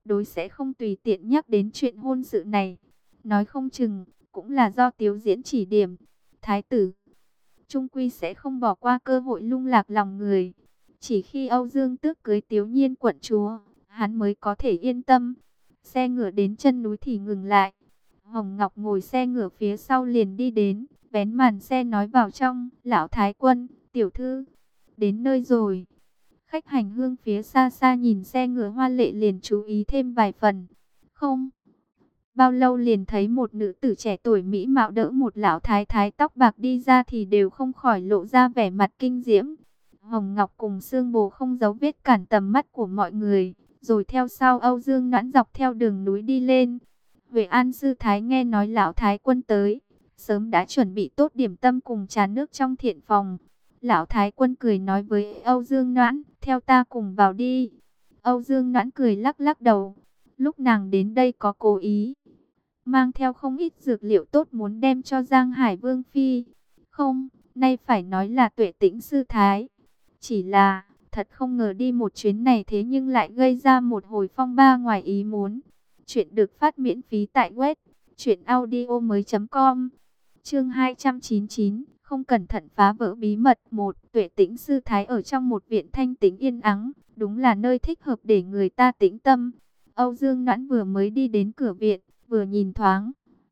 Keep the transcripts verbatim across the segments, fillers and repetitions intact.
đối sẽ không tùy tiện nhắc đến chuyện hôn sự này. Nói không chừng, cũng là do Tiếu Diễn chỉ điểm. Thái tử trung quy sẽ không bỏ qua cơ hội lung lạc lòng người. Chỉ khi Âu Dương Tước cưới Tiếu Nhiên quận chúa, hắn mới có thể yên tâm. Xe ngựa đến chân núi thì ngừng lại. Hồng Ngọc ngồi xe ngựa phía sau liền đi đến, vén màn xe nói vào trong, lão thái quân, tiểu thư, đến nơi rồi. Khách hành hương phía xa xa nhìn xe ngựa hoa lệ liền chú ý thêm vài phần. Không bao lâu liền thấy một nữ tử trẻ tuổi mỹ mạo đỡ một lão thái thái tóc bạc đi ra thì đều không khỏi lộ ra vẻ mặt kinh diễm. Hồng Ngọc cùng Sương Bồ không giấu vết cản tầm mắt của mọi người, rồi theo sau Âu Dương Noãn dọc theo đường núi đi lên. Huệ An sư thái nghe nói lão thái quân tới, sớm đã chuẩn bị tốt điểm tâm cùng trà nước trong thiện phòng. Lão thái quân cười nói với Âu Dương Noãn, theo ta cùng vào đi. Âu Dương Noãn cười lắc lắc đầu, lúc nàng đến đây có cố ý mang theo không ít dược liệu tốt muốn đem cho Giang Hải Vương phi. Không, nay phải nói là Tuệ Tĩnh sư thái. Chỉ là, thật không ngờ đi một chuyến này thế nhưng lại gây ra một hồi phong ba ngoài ý muốn. Chuyện được phát miễn phí tại web truyện audio mới chấm com. Chương hai trăm chín mươi chín, không cẩn thận phá vỡ bí mật. Một, Tuệ Tĩnh sư thái ở trong một viện thanh tĩnh yên ắng, đúng là nơi thích hợp để người ta tĩnh tâm. Âu Dương Noãn vừa mới đi đến cửa viện, vừa nhìn thoáng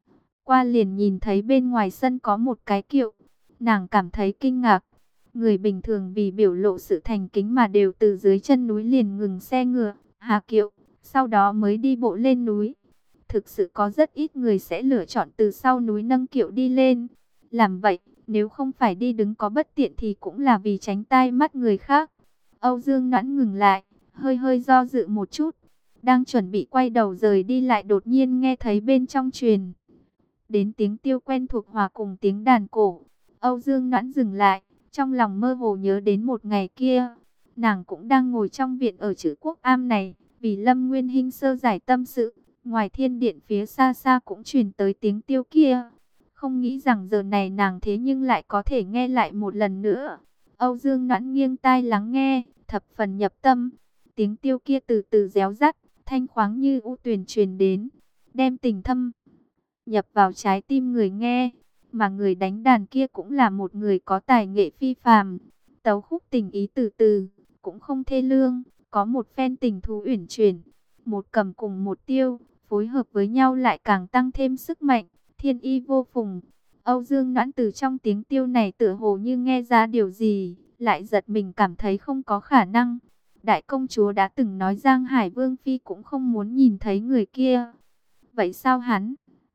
qua liền nhìn thấy bên ngoài sân có một cái kiệu. Nàng cảm thấy kinh ngạc. Người bình thường vì biểu lộ sự thành kính mà đều từ dưới chân núi liền ngừng xe ngựa, hạ kiệu, sau đó mới đi bộ lên núi. Thực sự có rất ít người sẽ lựa chọn từ sau núi nâng kiệu đi lên. Làm vậy, nếu không phải đi đứng có bất tiện thì cũng là vì tránh tai mắt người khác. Âu Dương Noãn ngừng lại, hơi hơi do dự một chút. Đang chuẩn bị quay đầu rời đi lại đột nhiên nghe thấy bên trong truyền đến tiếng tiêu quen thuộc hòa cùng tiếng đàn cổ. Âu Dương Noãn dừng lại, trong lòng mơ hồ nhớ đến một ngày kia. Nàng cũng đang ngồi trong viện ở Trữ Quốc Am này, vì Lâm Nguyên Hinh sơ giải tâm sự. Ngoài thiên điện phía xa xa cũng truyền tới tiếng tiêu kia. Không nghĩ rằng giờ này nàng thế nhưng lại có thể nghe lại một lần nữa. Âu Dương Noãn nghiêng tai lắng nghe, thập phần nhập tâm. Tiếng tiêu kia từ từ réo rắt, thanh khoáng như u tuyền truyền đến, đem tình thâm nhập vào trái tim người nghe. Mà người đánh đàn kia cũng là một người có tài nghệ phi phàm. Tấu khúc tình ý từ từ, cũng không thê lương, có một phen tình thú uyển chuyển. Một cầm cùng một tiêu, phối hợp với nhau lại càng tăng thêm sức mạnh, thiên y vô phùng. Âu Dương Noãn từ trong tiếng tiêu này tựa hồ như nghe ra điều gì, lại giật mình cảm thấy không có khả năng. Đại công chúa đã từng nói Giang Hải Vương phi cũng không muốn nhìn thấy người kia. Vậy sao hắn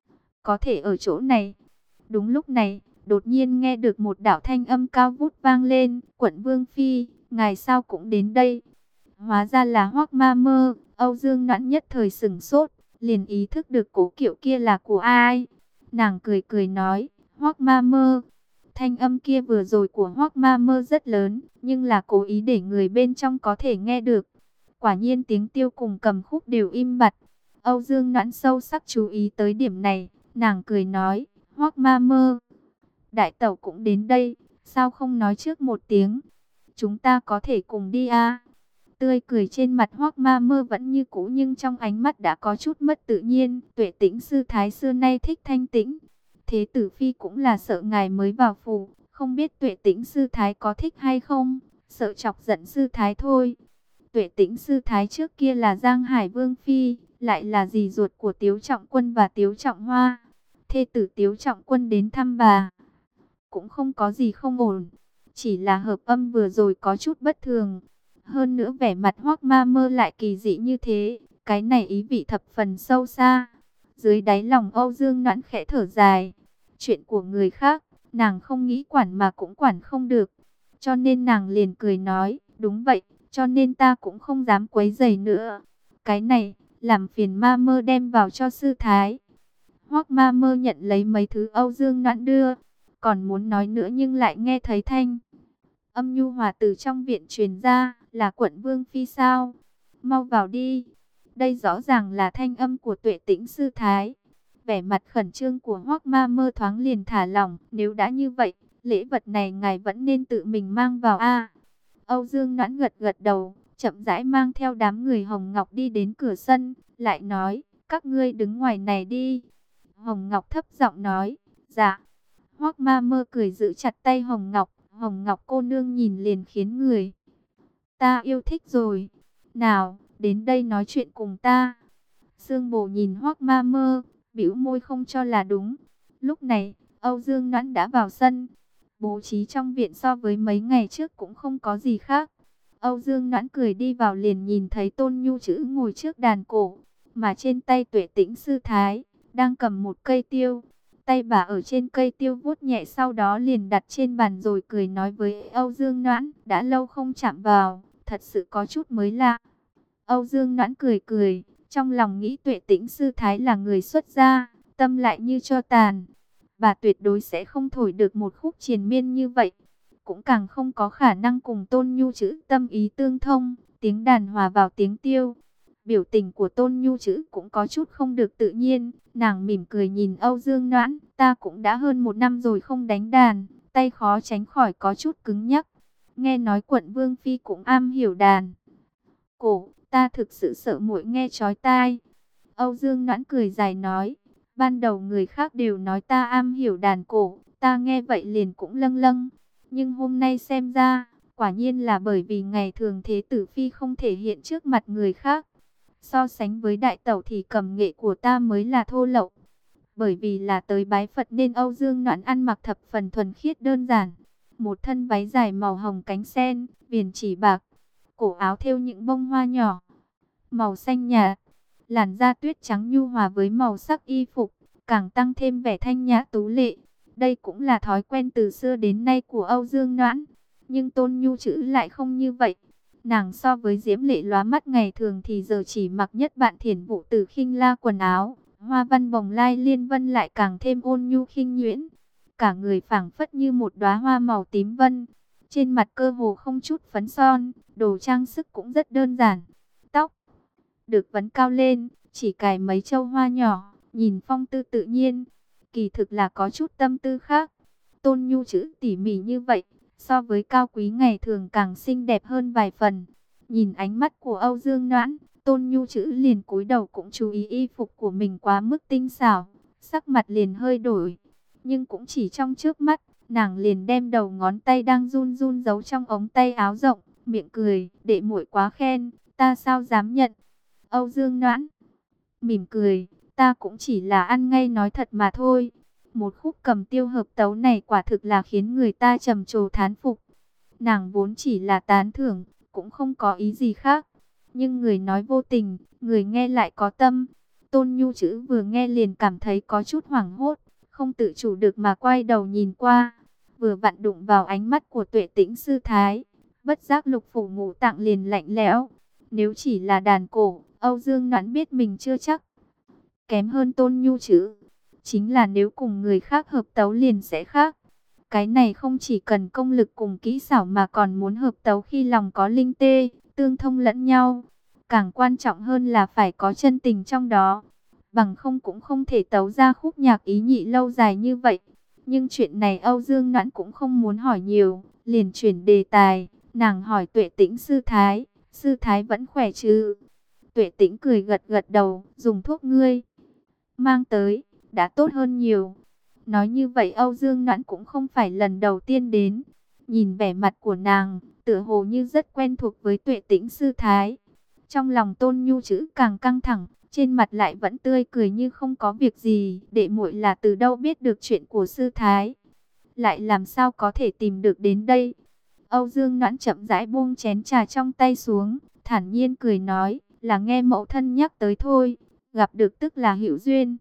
có thể ở chỗ này? Đúng lúc này, đột nhiên nghe được một đạo thanh âm cao vút vang lên. Quận Vương phi, ngài sao cũng đến đây? Hóa ra là Hoắc Ma Mơ. Âu Dương Noãn nhất thời sửng sốt, liền ý thức được cố kiệu kia là của ai. Nàng cười cười nói, Hoắc Ma Mơ. Thanh âm kia vừa rồi của Hoắc Ma Mơ rất lớn, nhưng là cố ý để người bên trong có thể nghe được. Quả nhiên tiếng tiêu cùng cầm khúc đều im bặt. Âu Dương Noãn sâu sắc chú ý tới điểm này, nàng cười nói, Hoắc Ma Mơ, đại tẩu cũng đến đây, sao không nói trước một tiếng? Chúng ta có thể cùng đi à? Tươi cười trên mặt Hoắc Ma Mơ vẫn như cũ nhưng trong ánh mắt đã có chút mất tự nhiên. Tuệ Tĩnh sư thái xưa nay thích thanh tĩnh. Thế tử phi cũng là sợ ngài mới vào phủ, không biết Tuệ Tĩnh sư thái có thích hay không, sợ chọc giận sư thái thôi. Tuệ Tĩnh sư thái trước kia là Giang Hải Vương phi, lại là dì ruột của Tiếu Trọng Quân và Tiếu Trọng Hoa. Thê tử Tiếu Trọng Quân đến thăm bà, cũng không có gì không ổn, chỉ là hợp âm vừa rồi có chút bất thường. Hơn nữa vẻ mặt Hoắc Ma Mơ lại kỳ dị như thế, cái này ý vị thập phần sâu xa. Dưới đáy lòng Âu Dương Noãn khẽ thở dài. Chuyện của người khác, nàng không nghĩ quản mà cũng quản không được. Cho nên nàng liền cười nói, đúng vậy, cho nên ta cũng không dám quấy rầy nữa. Cái này, làm phiền Ma Mơ đem vào cho sư thái. Hoắc Ma Mơ nhận lấy mấy thứ Âu Dương Noãn đưa, còn muốn nói nữa nhưng lại nghe thấy thanh âm nhu hòa từ trong viện truyền ra, là Quận Vương phi sao? Mau vào đi. Đây rõ ràng là thanh âm của Tuệ Tĩnh sư thái. Vẻ mặt khẩn trương của Hoắc Ma Mơ thoáng liền thả lỏng, nếu đã như vậy, lễ vật này ngài vẫn nên tự mình mang vào a. Âu Dương Noãn gật gật đầu, chậm rãi mang theo đám người Hồng Ngọc đi đến cửa sân, lại nói, các ngươi đứng ngoài này đi. Hồng Ngọc thấp giọng nói, dạ. Hoắc Ma Mơ cười giữ chặt tay Hồng Ngọc, Hồng Ngọc cô nương nhìn liền khiến người ta yêu thích rồi. Nào, đến đây nói chuyện cùng ta. Sương Bồ nhìn Hoắc Ma Mơ, bĩu môi không cho là đúng. Lúc này, Âu Dương Noãn đã vào sân. Bố trí trong viện so với mấy ngày trước cũng không có gì khác. Âu Dương Noãn cười đi vào liền nhìn thấy Tôn Nhu Chữ ngồi trước đàn cổ, mà trên tay Tuệ Tĩnh sư thái đang cầm một cây tiêu. Tay bà ở trên cây tiêu vuốt nhẹ, sau đó liền đặt trên bàn rồi cười nói với Âu Dương Noãn, đã lâu không chạm vào, thật sự có chút mới lạ. Âu Dương Noãn cười cười, trong lòng nghĩ Tuệ Tĩnh sư thái là người xuất gia, tâm lại như tro tàn. Bà tuyệt đối sẽ không thổi được một khúc triền miên như vậy, cũng càng không có khả năng cùng Tôn Nhu Chữ tâm ý tương thông, tiếng đàn hòa vào tiếng tiêu. Biểu tình của Tôn Nhu Chữ cũng có chút không được tự nhiên, nàng mỉm cười nhìn Âu Dương Noãn, ta cũng đã hơn một năm rồi không đánh đàn, tay khó tránh khỏi có chút cứng nhắc. Nghe nói quận Vương Phi cũng am hiểu đàn cổ, ta thực sự sợ muội nghe chói tai. Âu Dương Noãn cười dài nói, ban đầu người khác đều nói ta am hiểu đàn cổ, ta nghe vậy liền cũng lâng lâng. Nhưng hôm nay xem ra, quả nhiên là bởi vì ngày thường Thế Tử Phi không thể hiện trước mặt người khác. So sánh với đại tẩu thì cầm nghệ của ta mới là thô lậu. Bởi vì là tới bái Phật nên Âu Dương Noãn ăn mặc thập phần thuần khiết đơn giản. Một thân váy dài màu hồng cánh sen, viền chỉ bạc, cổ áo thêu những bông hoa nhỏ, màu xanh nhạt. Làn da tuyết trắng nhu hòa với màu sắc y phục, càng tăng thêm vẻ thanh nhã tú lệ. Đây cũng là thói quen từ xưa đến nay của Âu Dương Noãn. Nhưng Tôn Nhu Chữ lại không như vậy. Nàng so với diễm lệ lóa mắt ngày thường thì giờ chỉ mặc nhất bạn thiển vụ từ khinh la quần áo. Hoa văn bồng lai liên vân lại càng thêm ôn nhu khinh nhuyễn. Cả người phảng phất như một đóa hoa màu tím vân. Trên mặt cơ hồ không chút phấn son, đồ trang sức cũng rất đơn giản. Tóc được vấn cao lên, chỉ cài mấy châu hoa nhỏ, nhìn phong tư tự nhiên. Kỳ thực là có chút tâm tư khác. Tôn Nhu Chữ tỉ mỉ như vậy, so với cao quý ngày thường càng xinh đẹp hơn vài phần. Nhìn ánh mắt của Âu Dương Noãn, Tôn Nhu Chữ liền cúi đầu cũng chú ý y phục của mình quá mức tinh xảo, sắc mặt liền hơi đổi. Nhưng cũng chỉ trong trước mắt, nàng liền đem đầu ngón tay đang run run giấu trong ống tay áo rộng, miệng cười, đệ muội quá khen, ta sao dám nhận. Âu Dương Noãn mỉm cười, ta cũng chỉ là ăn ngay nói thật mà thôi. Một khúc cầm tiêu hợp tấu này quả thực là khiến người ta trầm trồ thán phục. Nàng vốn chỉ là tán thưởng, cũng không có ý gì khác. Nhưng người nói vô tình, người nghe lại có tâm. Tôn Nhu Chữ vừa nghe liền cảm thấy có chút hoảng hốt, không tự chủ được mà quay đầu nhìn qua. Vừa vặn đụng vào ánh mắt của Tuệ Tĩnh sư thái, bất giác lục phủ ngũ tạng liền lạnh lẽo. Nếu chỉ là đàn cổ, Âu Dương Noãn biết mình chưa chắc kém hơn Tôn Nhu Chữ. Chính là nếu cùng người khác hợp tấu liền sẽ khác. Cái này không chỉ cần công lực cùng kỹ xảo mà còn muốn hợp tấu khi lòng có linh tê, tương thông lẫn nhau. Càng quan trọng hơn là phải có chân tình trong đó. Bằng không cũng không thể tấu ra khúc nhạc ý nhị lâu dài như vậy. Nhưng chuyện này Âu Dương Noãn cũng không muốn hỏi nhiều, liền chuyển đề tài. Nàng hỏi Tuệ Tĩnh sư thái, sư thái vẫn khỏe chứ? Tuệ Tĩnh cười gật gật đầu, dùng thuốc ngươi mang tới, đã tốt hơn nhiều. Nói như vậy Âu Dương Noãn cũng không phải lần đầu tiên đến. Nhìn vẻ mặt của nàng, tựa hồ như rất quen thuộc với Tuệ Tĩnh sư thái. Trong lòng Tôn Nhu Chữ càng căng thẳng, trên mặt lại vẫn tươi cười như không có việc gì. Đệ muội là từ đâu biết được chuyện của sư thái? Lại làm sao có thể tìm được đến đây? Âu Dương Noãn chậm rãi buông chén trà trong tay xuống, thản nhiên cười nói, là nghe mẫu thân nhắc tới thôi. Gặp được tức là hữu duyên.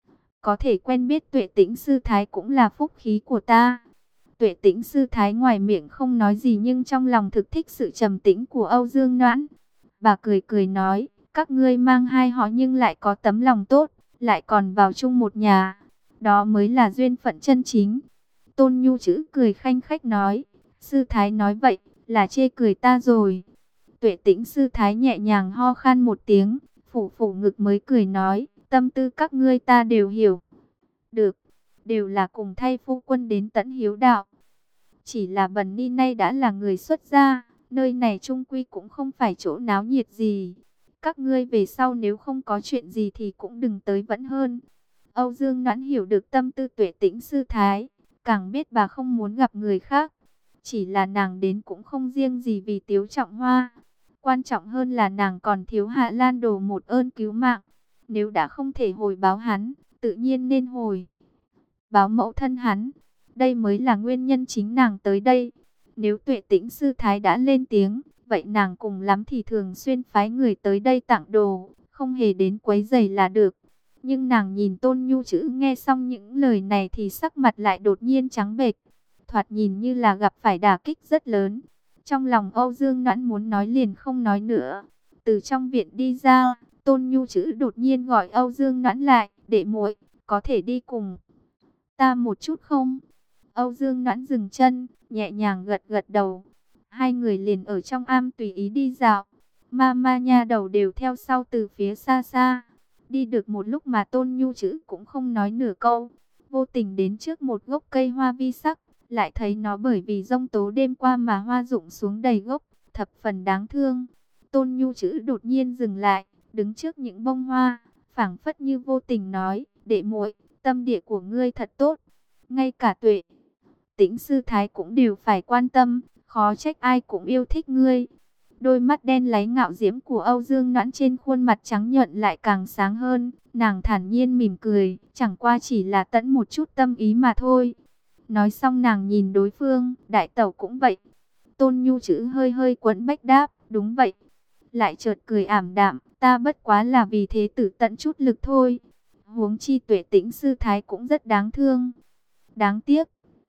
Có thể quen biết Tuệ Tĩnh sư thái cũng là phúc khí của ta. Tuệ Tĩnh sư thái ngoài miệng không nói gì nhưng trong lòng thực thích sự trầm tĩnh của Âu Dương Noãn. Bà cười cười nói, các ngươi mang hai họ nhưng lại có tấm lòng tốt, lại còn vào chung một nhà. Đó mới là duyên phận chân chính. Tôn Nhu Chữ cười khanh khách nói, sư thái nói vậy là chê cười ta rồi. Tuệ Tĩnh sư thái nhẹ nhàng ho khan một tiếng, phủ phủ ngực mới cười nói, tâm tư các ngươi ta đều hiểu. Được, đều là cùng thay phu quân đến tận hiếu đạo. Chỉ là Bần Ni nay đã là người xuất gia, nơi này chung quy cũng không phải chỗ náo nhiệt gì. Các ngươi về sau nếu không có chuyện gì thì cũng đừng tới vẫn hơn. Âu Dương Noãn hiểu được tâm tư Tuệ Tĩnh sư thái, càng biết bà không muốn gặp người khác. Chỉ là nàng đến cũng không riêng gì vì Tiếu Trọng Hoa. Quan trọng hơn là nàng còn thiếu Hạ Lan Đồ một ơn cứu mạng. Nếu đã không thể hồi báo hắn, tự nhiên nên hồi báo mẫu thân hắn. Đây mới là nguyên nhân chính nàng tới đây. Nếu Tuệ Tĩnh sư thái đã lên tiếng, vậy nàng cùng lắm thì thường xuyên phái người tới đây tặng đồ, không hề đến quấy rầy là được. Nhưng nàng nhìn Tôn Nhu Chữ nghe xong những lời này thì sắc mặt lại đột nhiên trắng bệch, thoạt nhìn như là gặp phải đả kích rất lớn. Trong lòng Âu Dương Noãn muốn nói liền không nói nữa. Từ trong viện đi ra, Tôn Nhu Chữ đột nhiên gọi Âu Dương Noãn lại, "Đệ muội, có thể đi cùng ta một chút không?" Âu Dương Noãn dừng chân, nhẹ nhàng gật gật đầu. Hai người liền ở trong am tùy ý đi dạo. Mama nha đầu đều theo sau từ phía xa xa. Đi được một lúc mà Tôn Nhu Chữ cũng không nói nửa câu. Vô tình đến trước một gốc cây hoa vi sắc, lại thấy nó bởi vì giông tố đêm qua mà hoa rụng xuống đầy gốc, thập phần đáng thương. Tôn Nhu Chữ đột nhiên dừng lại, đứng trước những bông hoa, phảng phất như vô tình nói, "Đệ muội, tâm địa của ngươi thật tốt, ngay cả Tuệ Tĩnh sư thái cũng đều phải quan tâm, khó trách ai cũng yêu thích ngươi." Đôi mắt đen láy ngạo diễm của Âu Dương Noãn trên khuôn mặt trắng nhợt lại càng sáng hơn, nàng thản nhiên mỉm cười, chẳng qua chỉ là tẫn một chút tâm ý mà thôi. Nói xong nàng nhìn đối phương, đại tẩu cũng vậy. Tôn Nhu Chữ hơi hơi quẫn bách đáp, "Đúng vậy." Lại chợt cười ảm đạm, "Ta bất quá là vì thế tử tận chút lực thôi. Huống chi Tuệ Tĩnh sư thái cũng rất đáng thương." "Đáng tiếc."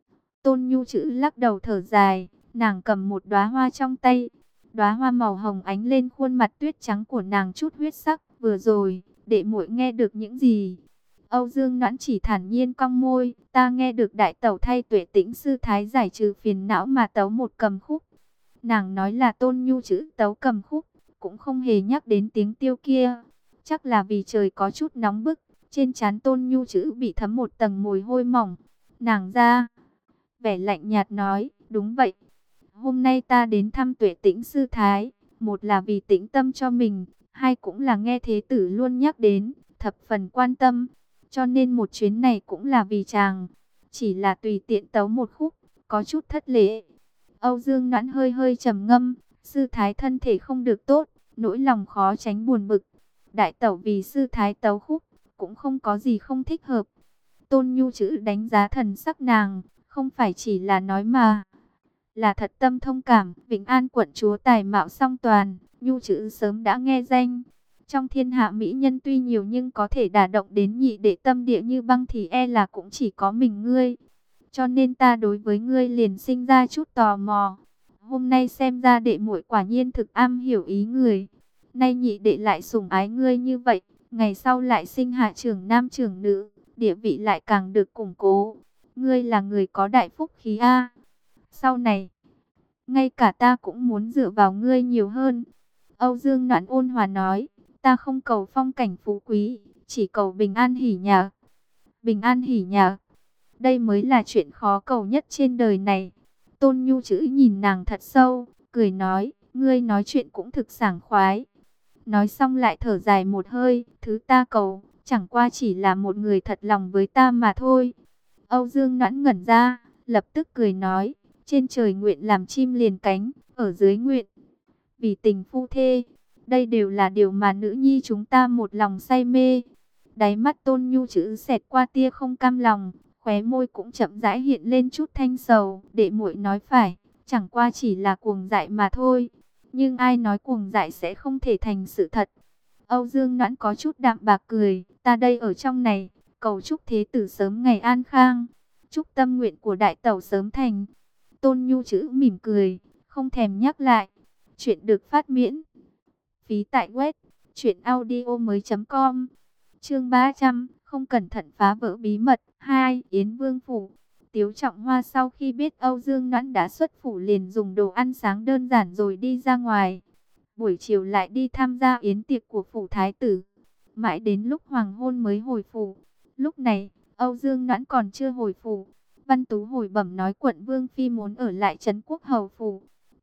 Tôn Nhu Chữ lắc đầu thở dài, nàng cầm một đóa hoa trong tay. Đóa hoa màu hồng ánh lên khuôn mặt tuyết trắng của nàng chút huyết sắc. "Vừa rồi, đệ muội nghe được những gì?" Âu Dương Noãn chỉ thản nhiên cong môi, "Ta nghe được đại tẩu thay Tuệ Tĩnh sư thái giải trừ phiền não mà tấu một cầm khúc." Nàng nói là Tôn Nhu Chữ tấu cầm khúc, cũng không hề nhắc đến tiếng tiêu kia. Chắc là vì trời có chút nóng bức, trên trán Tôn Nhu Chữ bị thấm một tầng mồ hôi mỏng. Nàng ra vẻ lạnh nhạt nói, "Đúng vậy. Hôm nay ta đến thăm Tuệ Tĩnh sư thái, một là vì tĩnh tâm cho mình, hai cũng là nghe thế tử luôn nhắc đến, thập phần quan tâm. Cho nên một chuyến này cũng là vì chàng. Chỉ là tùy tiện tấu một khúc, có chút thất lễ." Âu Dương Noãn hơi hơi trầm ngâm, sư thái thân thể không được tốt, nỗi lòng khó tránh buồn bực. Đại tẩu vì sư thái tấu khúc, cũng không có gì không thích hợp. Tôn Nhu Chữ đánh giá thần sắc nàng, không phải chỉ là nói mà là thật tâm thông cảm. Vĩnh An quận chúa tài mạo song toàn, Nhu Chữ sớm đã nghe danh. Trong thiên hạ mỹ nhân tuy nhiều nhưng có thể đả động đến nhị đệ tâm địa như băng thì e là cũng chỉ có mình ngươi. Cho nên ta đối với ngươi liền sinh ra chút tò mò. Hôm nay xem ra đệ muội quả nhiên thực am hiểu ý người. Nay nhị đệ lại sủng ái ngươi như vậy, ngày sau lại sinh hạ trưởng nam trưởng nữ, địa vị lại càng được củng cố. Ngươi là người có đại phúc khí a. Sau này, ngay cả ta cũng muốn dựa vào ngươi nhiều hơn." Âu Dương Noãn ôn hòa nói, "Ta không cầu phong cảnh phú quý, chỉ cầu bình an hỉ nhạc." Bình an hỉ nhạc, đây mới là chuyện khó cầu nhất trên đời này. Tôn Nhu Chữ nhìn nàng thật sâu, cười nói, "Ngươi nói chuyện cũng thực sảng khoái." Nói xong lại thở dài một hơi, "Thứ ta cầu, chẳng qua chỉ là một người thật lòng với ta mà thôi." Âu Dương Noãn ngẩn ra, lập tức cười nói, "Trên trời nguyện làm chim liền cánh, ở dưới nguyện vì tình phu thê. Đây đều là điều mà nữ nhi chúng ta một lòng say mê." Đáy mắt Tôn Nhu Chữ xẹt qua tia không cam lòng, khóe môi cũng chậm rãi hiện lên chút thanh sầu. "Đệ muội nói phải, chẳng qua chỉ là cuồng dại mà thôi. Nhưng ai nói cuồng dại sẽ không thể thành sự thật." Âu Dương Noãn có chút đạm bạc cười, "Ta đây ở trong này, cầu chúc thế tử sớm ngày an khang, chúc tâm nguyện của đại tẩu sớm thành." Tôn Nhu Chữ mỉm cười, không thèm nhắc lại. Chuyện được phát miễn phí tại web truyện audio mới chấm com. Chương ba trăm, không cẩn thận phá vỡ bí mật. Hai, Yến Vương phủ. Tiếu Trọng Hoa sau khi biết Âu Dương Noãn đã xuất phủ liền dùng đồ ăn sáng đơn giản rồi đi ra ngoài. Buổi chiều lại đi tham gia yến tiệc của phủ thái tử. Mãi đến lúc hoàng hôn mới hồi phủ. Lúc này, Âu Dương Noãn còn chưa hồi phủ. Văn Tú hồi bẩm nói quận Vương Phi muốn ở lại trấn Quốc Hầu phủ.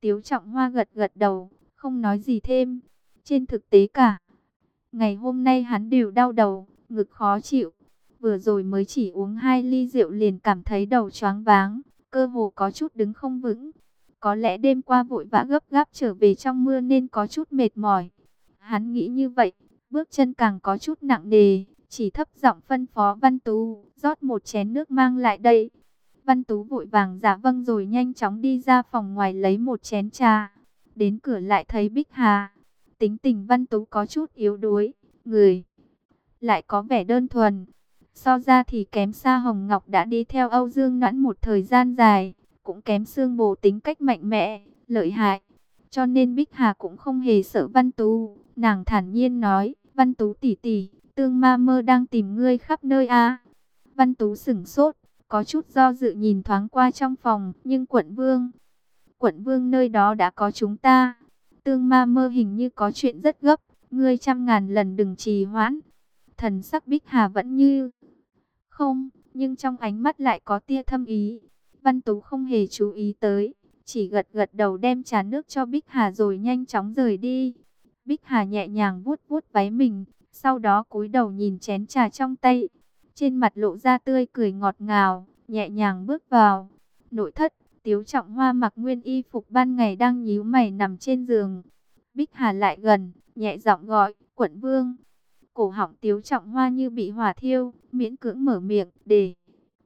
Tiếu Trọng Hoa gật gật đầu, không nói gì thêm. Trên thực tế cả ngày hôm nay hắn đều đau đầu, ngực khó chịu. Vừa rồi mới chỉ uống hai ly rượu liền cảm thấy đầu choáng váng, cơ hồ có chút đứng không vững. Có lẽ đêm qua vội vã gấp gáp trở về trong mưa nên có chút mệt mỏi. Hắn nghĩ như vậy, bước chân càng có chút nặng nề, chỉ thấp giọng phân phó Văn Tú, rót một chén nước mang lại đây. Văn Tú vội vàng dạ vâng rồi nhanh chóng đi ra phòng ngoài lấy một chén trà. Đến cửa lại thấy Bích Hà. Tính tình Văn Tú có chút yếu đuối, người lại có vẻ đơn thuần. So ra thì kém xa Hồng Ngọc đã đi theo Âu Dương Noãn một thời gian dài, cũng kém Sương Bồ tính cách mạnh mẽ, lợi hại. Cho nên Bích Hà cũng không hề sợ Văn Tú, nàng thản nhiên nói, Văn Tú tỷ tỷ, Tương Ma Mơ đang tìm ngươi khắp nơi a. Văn Tú sửng sốt, có chút do dự nhìn thoáng qua trong phòng, nhưng quận vương, quận vương nơi đó đã có chúng ta. Tương Ma Mơ hình như có chuyện rất gấp, ngươi trăm ngàn lần đừng trì hoãn. Thần sắc Bích Hà vẫn như không, nhưng trong ánh mắt lại có tia thâm ý. Văn Tú không hề chú ý tới, chỉ gật gật đầu đem trà nước cho Bích Hà rồi nhanh chóng rời đi. Bích Hà nhẹ nhàng vuốt vuốt váy mình, sau đó cúi đầu nhìn chén trà trong tay. Trên mặt lộ ra tươi cười ngọt ngào, nhẹ nhàng bước vào. Nội thất, Tiếu Trọng Hoa mặc nguyên y phục ban ngày đang nhíu mày nằm trên giường. Bích Hà lại gần, nhẹ giọng gọi, quận vương. Cổ họng Tiếu Trọng Hoa như bị hỏa thiêu, miễn cưỡng mở miệng, để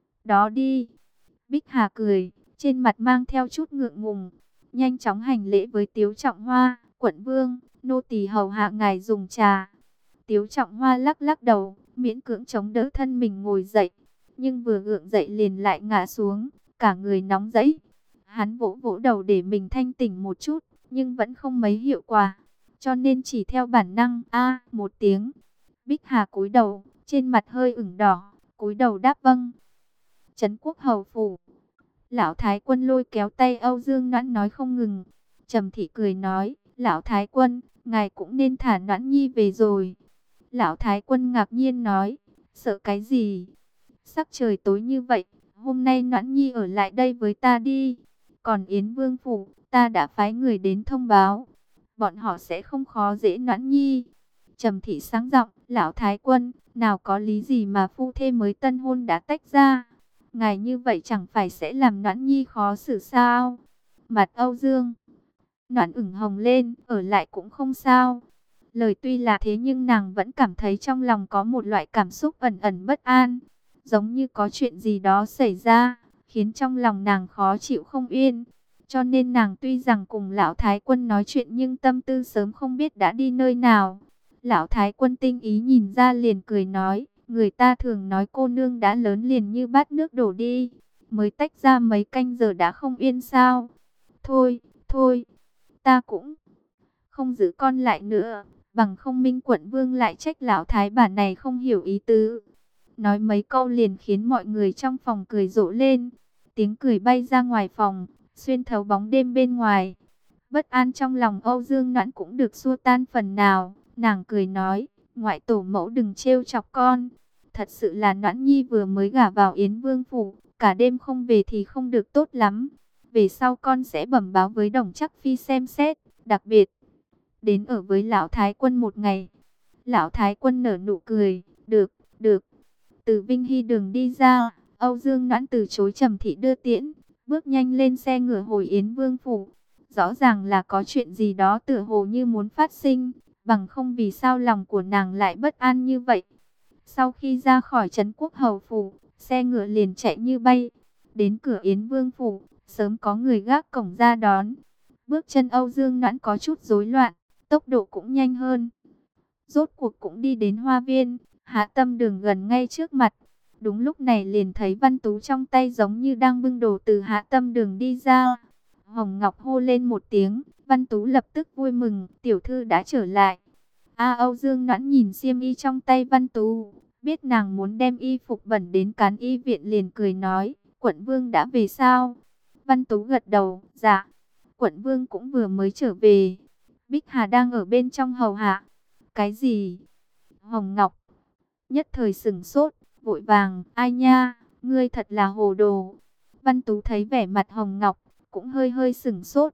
đó đi. Bích Hà cười, trên mặt mang theo chút ngượng ngùng, nhanh chóng hành lễ với Tiếu Trọng Hoa, quận vương, nô tỳ hầu hạ ngài dùng trà. Tiếu Trọng Hoa lắc lắc đầu, miễn cưỡng chống đỡ thân mình ngồi dậy, nhưng vừa gượng dậy liền lại ngã xuống, cả người nóng rẫy. Hắn vỗ vỗ đầu để mình thanh tỉnh một chút, nhưng vẫn không mấy hiệu quả, cho nên chỉ theo bản năng a một tiếng. Bích Hà cúi đầu, trên mặt hơi ửng đỏ, cúi đầu đáp vâng. Trấn Quốc hầu phủ, lão thái quân lôi kéo tay Âu Dương Noãn nói không ngừng. Trầm Thị cười nói, lão thái quân, ngài cũng nên thả Noãn Nhi về rồi. Lão thái quân ngạc nhiên nói, sợ cái gì? Sắc trời tối như vậy, hôm nay Noãn Nhi ở lại đây với ta đi. Còn Yến Vương phủ, ta đã phái người đến thông báo, bọn họ sẽ không khó dễ Noãn Nhi. Trầm Thị sáng giọng, lão thái quân, nào có lý gì mà phu thê mới tân hôn đã tách ra? Ngài như vậy chẳng phải sẽ làm Noãn Nhi khó xử sao? Mặt Âu Dương Noãn ửng hồng lên, ở lại cũng không sao. Lời tuy là thế nhưng nàng vẫn cảm thấy trong lòng có một loại cảm xúc ẩn ẩn bất an, giống như có chuyện gì đó xảy ra, khiến trong lòng nàng khó chịu không yên. Cho nên nàng tuy rằng cùng lão thái quân nói chuyện nhưng tâm tư sớm không biết đã đi nơi nào. Lão thái quân tinh ý nhìn ra liền cười nói, người ta thường nói cô nương đã lớn liền như bát nước đổ đi, mới tách ra mấy canh giờ đã không yên sao? Thôi, thôi, ta cũng không giữ con lại nữa, bằng không Minh quận vương lại trách lão thái bà này không hiểu ý tứ. Nói mấy câu liền khiến mọi người trong phòng cười rộ lên, tiếng cười bay ra ngoài phòng, xuyên thấu bóng đêm bên ngoài. Bất an trong lòng Âu Dương Noãn cũng được xua tan phần nào. Nàng cười nói, ngoại tổ mẫu đừng trêu chọc con. Thật sự là Noãn Nhi vừa mới gả vào Yến Vương phủ, cả đêm không về thì không được tốt lắm. Về sau con sẽ bẩm báo với Đồng Chắc Phi xem xét, đặc biệt đến ở với lão thái quân một ngày. Lão thái quân nở nụ cười, được, được. Từ Vinh Hy đường đi ra, Âu Dương Noãn từ chối Trầm Thị đưa tiễn, bước nhanh lên xe ngựa hồi Yến Vương phủ. Rõ ràng là có chuyện gì đó tựa hồ như muốn phát sinh, bằng không vì sao lòng của nàng lại bất an như vậy. Sau khi ra khỏi Trấn Quốc hầu phủ, xe ngựa liền chạy như bay. Đến cửa Yến Vương phủ, sớm có người gác cổng ra đón. Bước chân Âu Dương Noãn có chút rối loạn, tốc độ cũng nhanh hơn. Rốt cuộc cũng đi đến hoa viên, Hạ Tâm Đường gần ngay trước mặt. Đúng lúc này liền thấy Văn Tú trong tay giống như đang bưng đồ từ Hạ Tâm Đường đi ra. Hồng Ngọc hô lên một tiếng, Văn Tú lập tức vui mừng, tiểu thư đã trở lại. A Âu Dương Noãn nhìn xiêm y trong tay Văn Tú, biết nàng muốn đem y phục bẩn đến Cán Y viện liền cười nói, quận vương đã về sao? Văn Tú gật đầu, dạ, quận vương cũng vừa mới trở về. Bích Hà đang ở bên trong hầu hạ. Cái gì? Hồng Ngọc nhất thời sửng sốt, vội vàng, ai nha, ngươi thật là hồ đồ. Văn Tú thấy vẻ mặt Hồng Ngọc, cũng hơi hơi sửng sốt.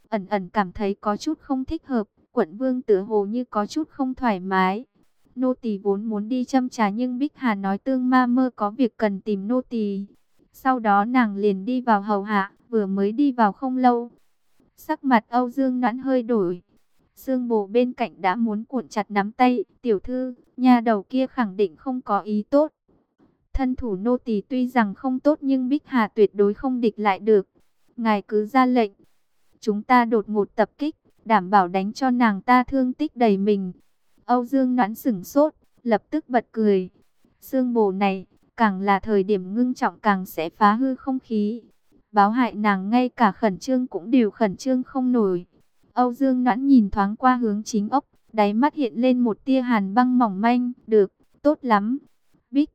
ẩn ẩn cảm thấy có chút không thích hợp. Quận vương tựa hồ như có chút không thoải mái. Nô tỳ vốn muốn đi châm trà nhưng Bích Hà nói Tương Ma Mơ có việc cần tìm nô tỳ. Sau đó nàng liền đi vào hầu hạ, vừa mới đi vào không lâu. Sắc mặt Âu Dương Noãn hơi đổi. Sương Bồ bên cạnh đã muốn cuộn chặt nắm tay, "Tiểu thư, nha đầu kia khẳng định không có ý tốt. Thân thủ nô tỳ tuy rằng không tốt nhưng Bích Hà tuyệt đối không địch lại được. Ngài cứ ra lệnh, chúng ta đột ngột tập kích, đảm bảo đánh cho nàng ta thương tích đầy mình." Âu Dương Noãn sửng sốt, lập tức bật cười. Sương Bồ này, càng là thời điểm ngưng trọng càng sẽ phá hư không khí. Báo hại nàng ngay cả khẩn trương cũng đều khẩn trương không nổi. Âu Dương Noãn nhìn thoáng qua hướng chính ốc, đáy mắt hiện lên một tia hàn băng mỏng manh. "Được, tốt lắm. Bích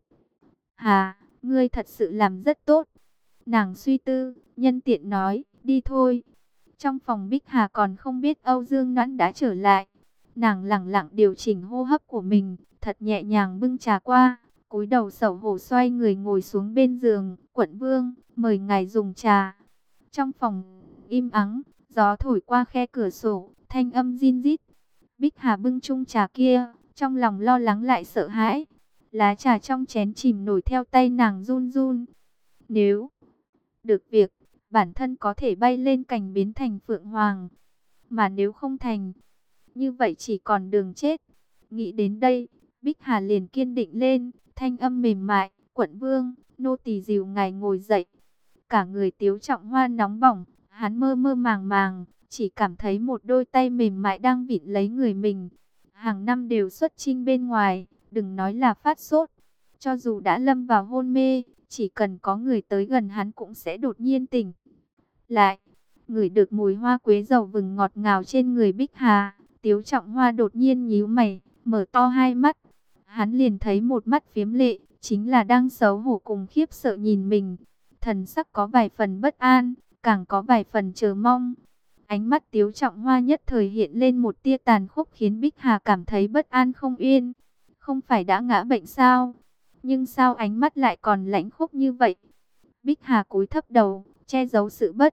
Hà, ngươi thật sự làm rất tốt." Nàng suy tư, nhân tiện nói, "Đi thôi." Trong phòng Bích Hà còn không biết Âu Dương Noãn đã trở lại. Nàng lẳng lặng điều chỉnh hô hấp của mình, thật nhẹ nhàng bưng trà qua, cúi đầu xấu hổ xoay người ngồi xuống bên giường. "Quận vương, mời ngài dùng trà." Trong phòng im ắng, gió thổi qua khe cửa sổ, thanh âm rin rít. Bích Hà bưng chung trà kia, trong lòng lo lắng lại sợ hãi. Lá trà trong chén chìm nổi theo tay nàng run run. Nếu được việc, bản thân có thể bay lên cành biến thành phượng hoàng. Mà nếu không thành, như vậy chỉ còn đường chết. Nghĩ đến đây, Bích Hà liền kiên định lên, thanh âm mềm mại, "Quận vương, nô tỳ dìu ngài ngồi dậy." Cả người Tiếu Trọng Hoa nóng bỏng, hắn mơ mơ màng màng, chỉ cảm thấy một đôi tay mềm mại đang vịn lấy người mình. Hàng năm đều xuất chinh bên ngoài, đừng nói là phát sốt, cho dù đã lâm vào hôn mê, chỉ cần có người tới gần hắn cũng sẽ đột nhiên tỉnh lại. Ngửi được mùi hoa quế dầu vừng ngọt ngào trên người Bích Hà, Tiếu Trọng Hoa đột nhiên nhíu mày, mở to hai mắt. Hắn liền thấy một mắt phiếm lệ, chính là đang xấu hổ cùng khiếp sợ nhìn mình. Thần sắc có vài phần bất an, càng có vài phần chờ mong. Ánh mắt Tiếu Trọng Hoa nhất thời hiện lên một tia tàn khốc khiến Bích Hà cảm thấy bất an không yên. Không phải đã ngã bệnh sao? Nhưng sao ánh mắt lại còn lãnh khốc như vậy? Bích Hà cúi thấp đầu, che giấu sự bất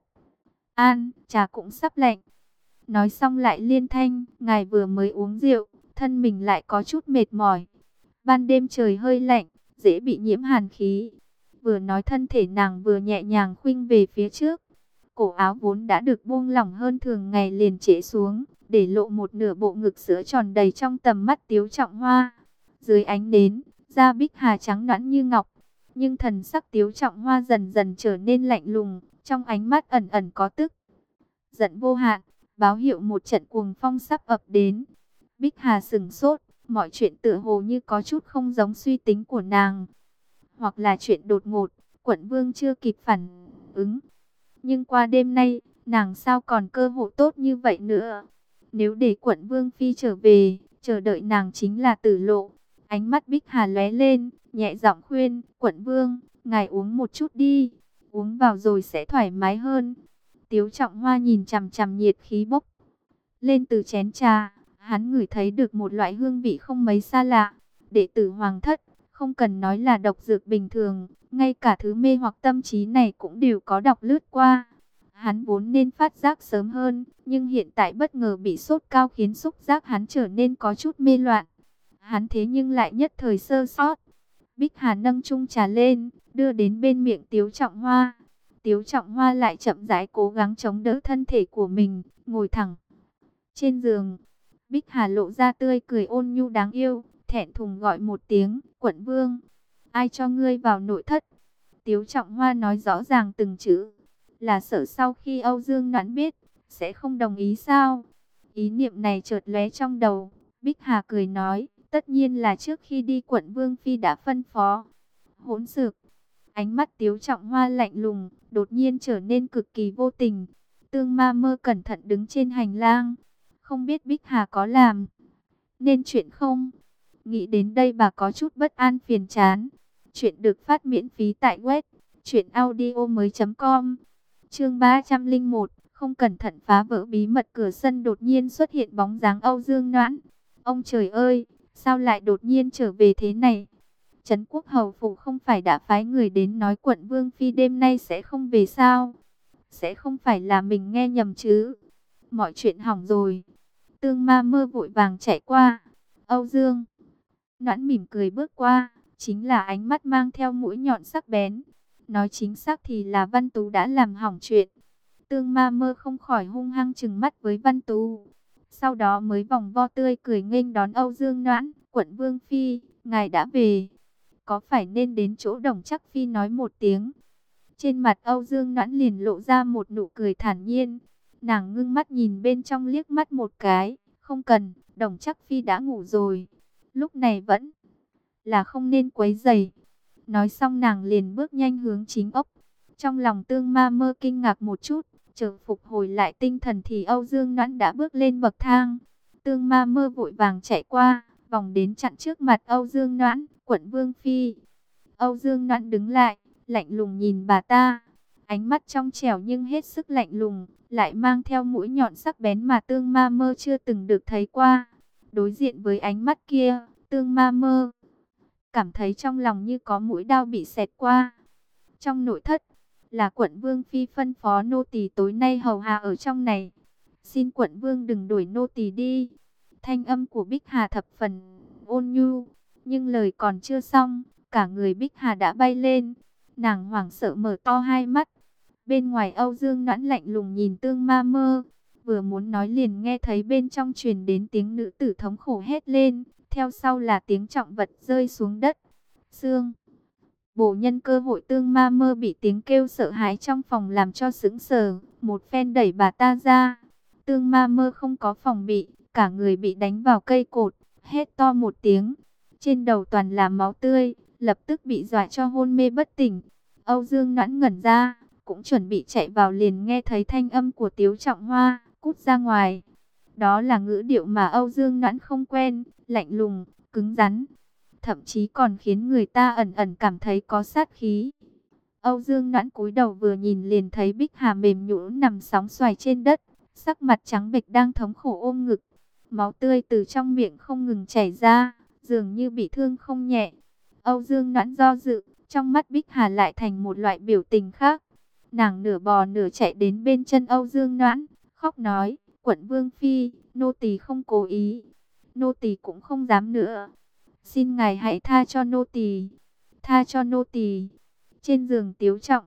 an, "Trà cũng sắp lạnh." Nói xong lại liên thanh, "Ngài vừa mới uống rượu, thân mình lại có chút mệt mỏi. Ban đêm trời hơi lạnh, dễ bị nhiễm hàn khí." Vừa nói thân thể nàng vừa nhẹ nhàng khuynh về phía trước. Cổ áo vốn đã được buông lỏng hơn thường ngày liền trễ xuống, để lộ một nửa bộ ngực sữa tròn đầy trong tầm mắt Tiếu Trọng Hoa. Dưới ánh nến, da Bích Hà trắng nõn như ngọc, nhưng thần sắc Tiếu Trọng Hoa dần dần trở nên lạnh lùng, trong ánh mắt ẩn ẩn có tức giận vô hạn, báo hiệu một trận cuồng phong sắp ập đến. Bích Hà sửng sốt, mọi chuyện tựa hồ như có chút không giống suy tính của nàng, hoặc là chuyện đột ngột, quận vương chưa kịp phản ứng. Nhưng qua đêm nay, nàng sao còn cơ hội tốt như vậy nữa? Nếu để quận vương phi trở về, chờ đợi nàng chính là tử lộ. Ánh mắt Bích Hà lóe lên, nhẹ giọng khuyên, "Quận vương, ngài uống một chút đi, uống vào rồi sẽ thoải mái hơn." Tiếu Trọng Hoa nhìn chằm chằm nhiệt khí bốc lên từ chén trà, hắn ngửi thấy được một loại hương vị không mấy xa lạ. Đệ tử hoàng thất, không cần nói là độc dược bình thường, ngay cả thứ mê hoặc tâm trí này cũng đều có đọc lướt qua. Hắn vốn nên phát giác sớm hơn, nhưng hiện tại bất ngờ bị sốt cao khiến xúc giác hắn trở nên có chút mê loạn. Hắn thế nhưng lại nhất thời sơ sót. Bích Hà nâng chung trà lên, đưa đến bên miệng Tiếu Trọng Hoa. Tiếu Trọng Hoa lại chậm rãi cố gắng chống đỡ thân thể của mình, ngồi thẳng trên giường. Bích Hà lộ ra tươi cười ôn nhu đáng yêu, thẹn thùng gọi một tiếng, "Quận vương, ai cho ngươi vào nội thất?" Tiếu Trọng Hoa nói rõ ràng từng chữ, là sợ sau khi Âu Dương Noãn biết, sẽ không đồng ý sao? Ý niệm này chợt lóe trong đầu, Bích Hà cười nói, "Tất nhiên là trước khi đi quận vương phi đã phân phó." Hỗn xược. Ánh mắt Tiếu Trọng Hoa lạnh lùng, đột nhiên trở nên cực kỳ vô tình. Tương Ma Mơ cẩn thận đứng trên hành lang, không biết Bích Hà có làm nên chuyện không? Nghĩ đến đây bà có chút bất an phiền chán. Chuyện được phát miễn phí tại web truyện audio mới chấm com. Chương ba trăm lẻ một, không cẩn thận phá vỡ bí mật cửa sân, đột nhiên xuất hiện bóng dáng Âu Dương Noãn. Ông trời ơi, sao lại đột nhiên trở về thế này? Trấn Quốc hầu phủ không phải đã phái người đến nói quận vương phi đêm nay sẽ không về sao? Sẽ không phải là mình nghe nhầm chứ? mọi chuyện hỏng rồi. Tương Ma Mơ vội vàng chạy qua. Âu Dương Noãn mỉm cười bước qua, chính là ánh mắt mang theo mũi nhọn sắc bén. Nói chính xác thì là Văn Tú đã làm hỏng chuyện. Tương Ma Mơ không khỏi hung hăng trừng mắt với Văn Tú. Sau đó mới vòng vo tươi cười nghênh đón Âu Dương Noãn. Quận Vương Phi, ngài đã về. Có phải nên đến chỗ Đồng Trác Phi nói một tiếng? Trên mặt Âu Dương Noãn liền lộ ra một nụ cười thản nhiên. Nàng ngưng mắt nhìn bên trong liếc mắt một cái. Không cần, Đồng Trác Phi đã ngủ rồi. Lúc này vẫn là không nên quấy rầy. Nói xong nàng liền bước nhanh hướng chính ốc. Trong lòng Tương Ma Mơ kinh ngạc một chút, chờ phục hồi lại tinh thần thì Âu Dương Noãn đã bước lên bậc thang. Tương Ma Mơ vội vàng chạy qua, vòng đến chặn trước mặt Âu Dương Noãn. Quận Vương Phi. Âu Dương Noãn đứng lại, lạnh lùng nhìn bà ta. Ánh mắt trong trẻo nhưng hết sức lạnh lùng, lại mang theo mũi nhọn sắc bén mà Tương Ma Mơ chưa từng được thấy qua. Đối diện với ánh mắt kia, Tương Ma Mơ cảm thấy trong lòng như có mũi đao bị xẹt qua. Trong nội thất, là Quận Vương Phi phân phó nô tỳ tối nay hầu hạ ở trong này. Xin Quận Vương đừng đuổi nô tỳ đi. Thanh âm của Bích Hà thập phần ôn nhu, nhưng lời còn chưa xong, cả người Bích Hà đã bay lên. Nàng hoảng sợ mở to hai mắt. Bên ngoài Âu Dương Noãn lạnh lùng nhìn Tương Ma Mơ. Vừa muốn nói liền nghe thấy bên trong truyền đến tiếng nữ tử thống khổ hét lên. Theo sau là tiếng trọng vật rơi xuống đất. Sương Bổ nhân cơ hội Tương Ma Mơ bị tiếng kêu sợ hãi trong phòng làm cho sững sờ. Một phen đẩy bà ta ra. Tương Ma Mơ không có phòng bị. Cả người bị đánh vào cây cột. Hét to một tiếng. Trên đầu toàn là máu tươi. Lập tức bị dọa cho hôn mê bất tỉnh. Âu Dương Noãn ngẩn ra. Cũng chuẩn bị chạy vào liền nghe thấy thanh âm của Tiếu Trọng Hoa. Cút ra ngoài. Đó là ngữ điệu mà Âu Dương Noãn không quen. Lạnh lùng, cứng rắn. Thậm chí còn khiến người ta ẩn ẩn cảm thấy có sát khí. Âu Dương Noãn cúi đầu vừa nhìn liền thấy Bích Hà mềm nhũn nằm sóng xoài trên đất. Sắc mặt trắng bệch đang thống khổ ôm ngực. Máu tươi từ trong miệng không ngừng chảy ra. Dường như bị thương không nhẹ. Âu Dương Noãn do dự. Trong mắt Bích Hà lại thành một loại biểu tình khác. Nàng nửa bò nửa chạy đến bên chân Âu Dương Noãn. Khóc nói. Quận Vương Phi, nô tỳ không cố ý. Nô tỳ cũng không dám nữa. Xin ngài hãy tha cho nô tỳ. Tha cho nô tỳ. Trên giường Tiếu Trọng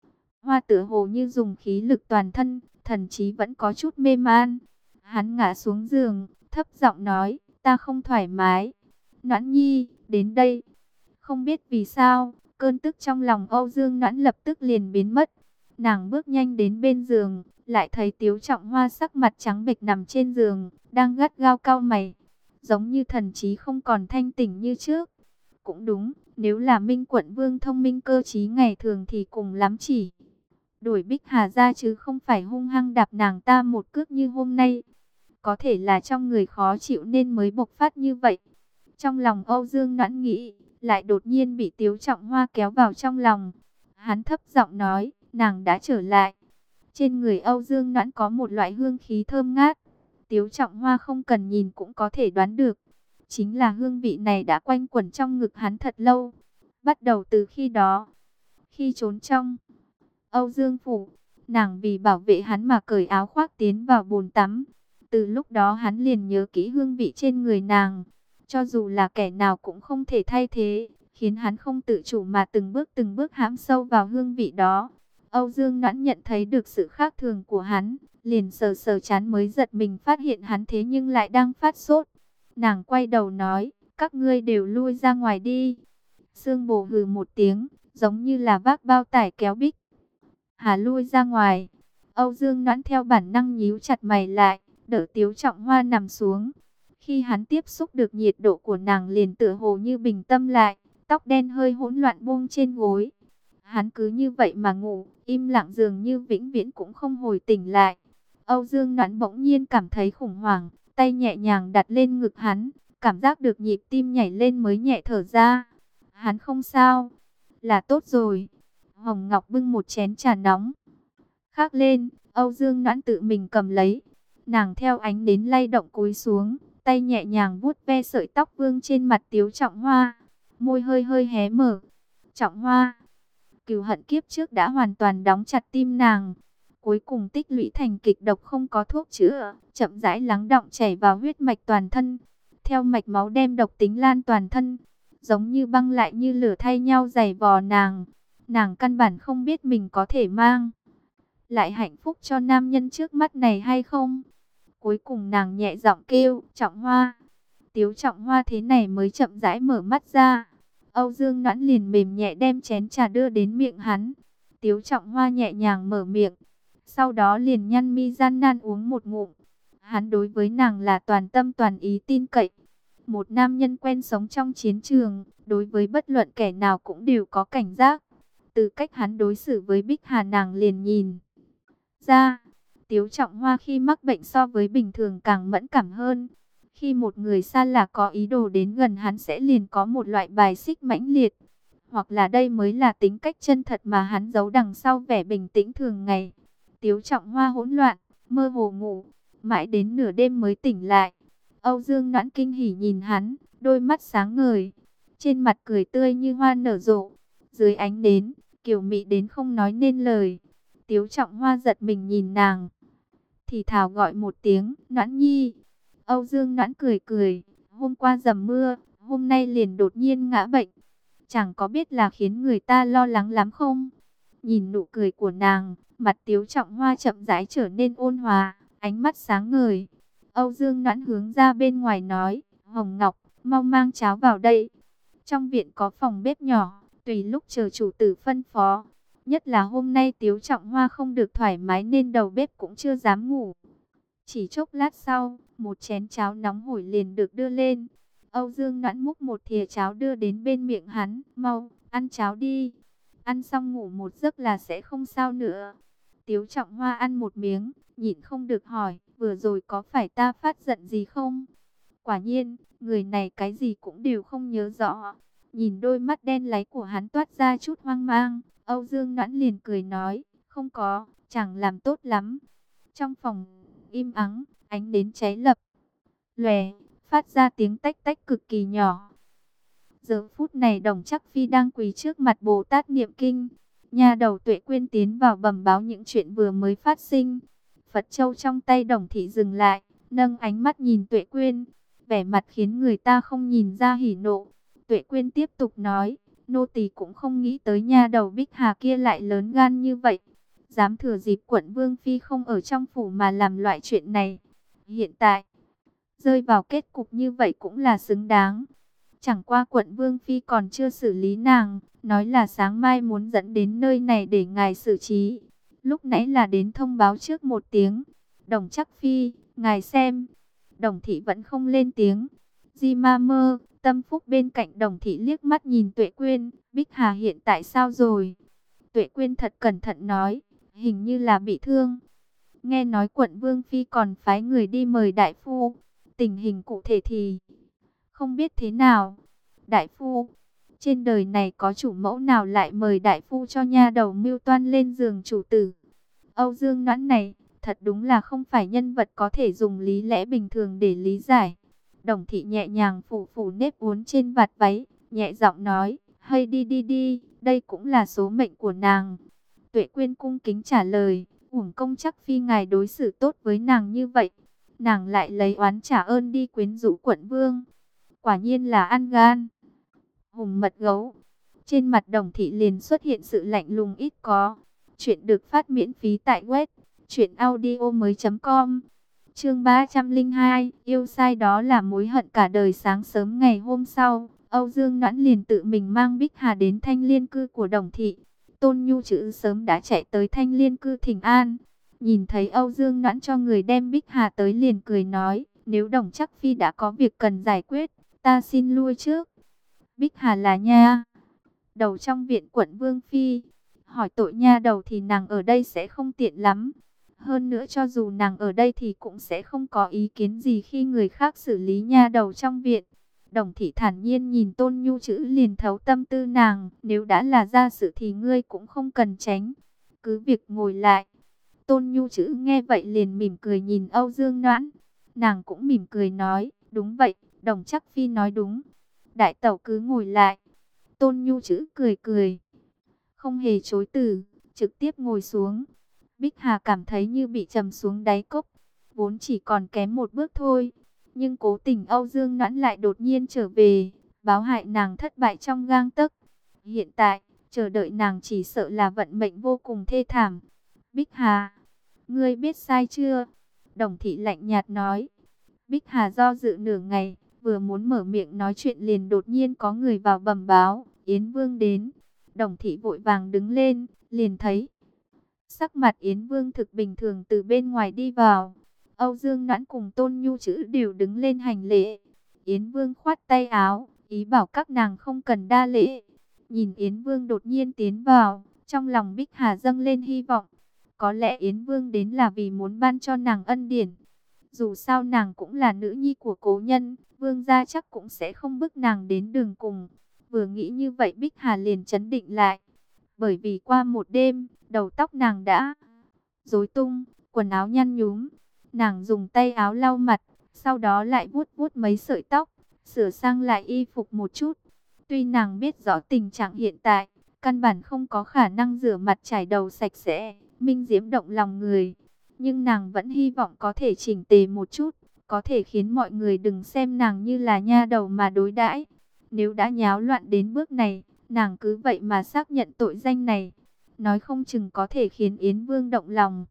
Hoa tựa hồ như dùng khí lực toàn thân, thần trí vẫn có chút mê man. Hắn ngã xuống giường, thấp giọng nói, ta không thoải mái. Noãn nhi, đến đây. Không biết vì sao, cơn tức trong lòng Âu Dương Noãn lập tức liền biến mất. Nàng bước nhanh đến bên giường, lại thấy Tiếu Trọng Hoa sắc mặt trắng bệch nằm trên giường, đang gắt gao cau mày, giống như thần trí không còn thanh tỉnh như trước. Cũng đúng, nếu là Minh Quận Vương thông minh cơ trí ngày thường thì cùng lắm chỉ đuổi Bích Hà ra chứ không phải hung hăng đạp nàng ta một cước như hôm nay. Có thể là trong người khó chịu nên mới bộc phát như vậy. Trong lòng Âu Dương Noãn nghĩ, lại đột nhiên bị Tiếu Trọng Hoa kéo vào trong lòng. Hắn thấp giọng nói, nàng đã trở lại. Trên người Âu Dương Noãn có một loại hương khí thơm ngát. Tiếu Trọng Hoa không cần nhìn cũng có thể đoán được. Chính là hương vị này đã quanh quẩn trong ngực hắn thật lâu. Bắt đầu từ khi đó, khi trốn trong Âu Dương Phủ, nàng vì bảo vệ hắn mà cởi áo khoác tiến vào bồn tắm. Từ lúc đó hắn liền nhớ kỹ hương vị trên người nàng. Cho dù là kẻ nào cũng không thể thay thế, khiến hắn không tự chủ mà từng bước từng bước hãm sâu vào hương vị đó. Âu Dương Noãn nhận thấy được sự khác thường của hắn, liền sờ sờ chán mới giật mình phát hiện hắn thế nhưng lại đang phát sốt. Nàng quay đầu nói, các ngươi đều lui ra ngoài đi. Sương Bồ hừ một tiếng, giống như là vác bao tải kéo Bích Hà lui ra ngoài. Âu Dương Noãn theo bản năng nhíu chặt mày lại, đỡ Tiếu Trọng Hoa nằm xuống. Khi hắn tiếp xúc được nhiệt độ của nàng liền tựa hồ như bình tâm lại, tóc đen hơi hỗn loạn buông trên gối. Hắn cứ như vậy mà ngủ, im lặng dường như vĩnh viễn cũng không hồi tỉnh lại. Âu Dương Noãn bỗng nhiên cảm thấy khủng hoảng, tay nhẹ nhàng đặt lên ngực hắn, cảm giác được nhịp tim nhảy lên mới nhẹ thở ra. Hắn không sao, là tốt rồi. Hồng Ngọc bưng một chén trà nóng khác lên, Âu Dương Noãn tự mình cầm lấy. Nàng theo ánh đến lay động cúi xuống, tay nhẹ nhàng vuốt ve sợi tóc vương trên mặt Tiếu Trọng Hoa, môi hơi hơi hé mở. Trọng Hoa, cừu hận kiếp trước đã hoàn toàn đóng chặt tim nàng. cuối cùng tích lũy thành kịch độc không có thuốc chữa, chậm rãi lắng đọng chảy vào huyết mạch toàn thân, theo mạch máu đem độc tính lan toàn thân, giống như băng lại như lửa thay nhau giày vò nàng. Nàng căn bản không biết mình có thể mang lại hạnh phúc cho nam nhân trước mắt này hay không. Cuối cùng nàng nhẹ giọng kêu, Trọng Hoa. Tiếu Trọng Hoa thế này mới chậm rãi mở mắt ra. Âu Dương Noãn liền mềm nhẹ đem chén trà đưa đến miệng hắn. Tiếu Trọng Hoa nhẹ nhàng mở miệng, sau đó liền nhăn mi gian nan uống một ngụm. Hắn đối với nàng là toàn tâm toàn ý tin cậy. Một nam nhân quen sống trong chiến trường, đối với bất luận kẻ nào cũng đều có cảnh giác. Từ cách hắn đối xử với Bích Hà nàng liền nhìn ra, Tiếu Trọng Hoa khi mắc bệnh so với bình thường càng mẫn cảm hơn. Khi một người xa lạ có ý đồ đến gần hắn sẽ liền có một loại bài xích mãnh liệt. Hoặc là đây mới là tính cách chân thật mà hắn giấu đằng sau vẻ bình tĩnh thường ngày. Tiếu Trọng Hoa hỗn loạn, mơ hồ ngủ, mãi đến nửa đêm mới tỉnh lại. Âu Dương Noãn kinh hỉ nhìn hắn, đôi mắt sáng ngời, trên mặt cười tươi như hoa nở rộ. Dưới ánh nến, kiều mị đến không nói nên lời. Tiếu Trọng Hoa giật mình nhìn nàng, thì thào gọi một tiếng, Noãn Nhi. Âu Dương Noãn cười cười, hôm qua dầm mưa, hôm nay liền đột nhiên ngã bệnh. Chẳng có biết là khiến người ta lo lắng lắm không? Nhìn nụ cười của nàng, mặt Tiếu Trọng Hoa chậm rãi trở nên ôn hòa, ánh mắt sáng ngời. Âu Dương Noãn hướng ra bên ngoài nói, Hồng Ngọc, mau mang cháo vào đây. Trong viện có phòng bếp nhỏ, tùy lúc chờ chủ tử phân phó. Nhất là hôm nay Tiếu Trọng Hoa không được thoải mái nên đầu bếp cũng chưa dám ngủ. Chỉ chốc lát sau, một chén cháo nóng hổi liền được đưa lên. Âu Dương Noãn múc một thìa cháo đưa đến bên miệng hắn, mau, ăn cháo đi. Ăn xong ngủ một giấc là sẽ không sao nữa. Tiếu Trọng Hoa ăn một miếng, nhịn không được hỏi, vừa rồi có phải ta phát giận gì không? Quả nhiên, người này cái gì cũng đều không nhớ rõ. Nhìn đôi mắt đen láy của hắn toát ra chút hoang mang, Âu Dương Noãn liền cười nói, không có, chẳng làm tốt lắm. Trong phòng im ắng, ánh nến cháy lập lòe, phát ra tiếng tách tách cực kỳ nhỏ. Giờ phút này Đồng Trắc Phi đang quỳ trước mặt Bồ Tát niệm kinh. Nha đầu Tuệ Quyên tiến vào bẩm báo những chuyện vừa mới phát sinh. Phật châu trong tay Đồng thị dừng lại, nâng ánh mắt nhìn Tuệ Quyên, vẻ mặt khiến người ta không nhìn ra hỉ nộ. Tuệ Quyên tiếp tục nói, nô tỳ cũng không nghĩ tới nha đầu Bích Hà kia lại lớn gan như vậy, dám thừa dịp quận Vương Phi không ở trong phủ mà làm loại chuyện này. Hiện tại, rơi vào kết cục như vậy cũng là xứng đáng. Chẳng qua quận Vương Phi còn chưa xử lý nàng, nói là sáng mai muốn dẫn đến nơi này để ngài xử trí. Lúc nãy là đến thông báo trước một tiếng. Đồng Trắc Phi, ngài xem. Đồng thị vẫn không lên tiếng. Di Ma Mơ, Tâm Phúc bên cạnh Đồng thị liếc mắt nhìn Tuệ Quyên, Bích Hà hiện tại sao rồi? Tuệ Quyên thật cẩn thận nói, hình như là bị thương. Nghe nói quận Vương Phi còn phái người đi mời đại phu, tình hình cụ thể thì không biết thế nào. Đại phu, trên đời này có chủ mẫu nào lại mời đại phu cho nha đầu mưu toan lên giường chủ tử? Âu Dương Noãn này, thật đúng là không phải nhân vật có thể dùng lý lẽ bình thường để lý giải. Đồng thị nhẹ nhàng phủ phủ nếp uốn trên vạt váy, nhẹ giọng nói, hay đi đi đi, đây cũng là số mệnh của nàng. Tuệ Quyên cung kính trả lời, uổng công Trắc Phi ngài đối xử tốt với nàng như vậy, nàng lại lấy oán trả ơn đi quyến rũ quận vương. Quả nhiên là ăn gan hùm mật gấu. Trên mặt Đồng thị liền xuất hiện sự lạnh lùng ít có. Chuyện được phát miễn phí tại web truyện audio mới chấm com. Chương ba trăm linh hai, yêu sai đó là mối hận cả đời. Sáng sớm ngày hôm sau, Âu Dương Noãn liền tự mình mang Bích Hà đến Thanh Liên cư của Đồng thị. Tôn Nhu Trữ sớm đã chạy tới Thanh Liên cư thỉnh an. Nhìn thấy Âu Dương Noãn cho người đem Bích Hà tới liền cười nói, nếu Đồng Trắc Phi đã có việc cần giải quyết, ta xin lui trước. Bích Hà là nha đầu trong viện quận Vương Phi, hỏi tội nha đầu thì nàng ở đây sẽ không tiện lắm. Hơn nữa cho dù nàng ở đây thì cũng sẽ không có ý kiến gì khi người khác xử lý nha đầu trong viện. Đồng thị thản nhiên nhìn Tôn Nhu Trữ liền thấu tâm tư nàng, nếu đã là gia sự thì ngươi cũng không cần tránh, cứ việc ngồi lại. Tôn Nhu Trữ nghe vậy liền mỉm cười nhìn Âu Dương Noãn, nàng cũng mỉm cười nói, đúng vậy, Đồng Trắc Phi nói đúng, đại tẩu cứ ngồi lại. Tôn Nhu Trữ cười cười, không hề chối từ, trực tiếp ngồi xuống. Bích Hà cảm thấy như bị trầm xuống đáy cốc, vốn chỉ còn kém một bước thôi. Nhưng cố tình Âu Dương Noãn lại đột nhiên trở về, báo hại nàng thất bại trong gang tấc. Hiện tại, chờ đợi nàng chỉ sợ là vận mệnh vô cùng thê thảm. Bích Hà, ngươi biết sai chưa? Đồng Thị lạnh nhạt nói. Bích Hà do dự nửa ngày, vừa muốn mở miệng nói chuyện liền đột nhiên có người vào bẩm báo, Yến Vương đến. Đồng Thị vội vàng đứng lên, liền thấy sắc mặt Yến Vương thực bình thường từ bên ngoài đi vào. Âu Dương Noãn cùng Tôn Nhu Chữ đều đứng lên hành lễ. Yến Vương khoát tay áo, ý bảo các nàng không cần đa lễ. Nhìn Yến Vương đột nhiên tiến vào, trong lòng Bích Hà dâng lên hy vọng. Có lẽ Yến Vương đến là vì muốn ban cho nàng ân điển. Dù sao nàng cũng là nữ nhi của cố nhân, Vương gia chắc cũng sẽ không bức nàng đến đường cùng. Vừa nghĩ như vậy Bích Hà liền trấn định lại. Bởi vì qua một đêm, đầu tóc nàng đã rối tung, quần áo nhăn nhúm. Nàng dùng tay áo lau mặt, sau đó lại vuốt vuốt mấy sợi tóc, sửa sang lại y phục một chút. Tuy nàng biết rõ tình trạng hiện tại, căn bản không có khả năng rửa mặt chải đầu sạch sẽ, minh diễm động lòng người. Nhưng nàng vẫn hy vọng có thể chỉnh tề một chút, có thể khiến mọi người đừng xem nàng như là nha đầu mà đối đãi. Nếu đã nháo loạn đến bước này, nàng cứ vậy mà xác nhận tội danh này, nói không chừng có thể khiến Yến Vương động lòng,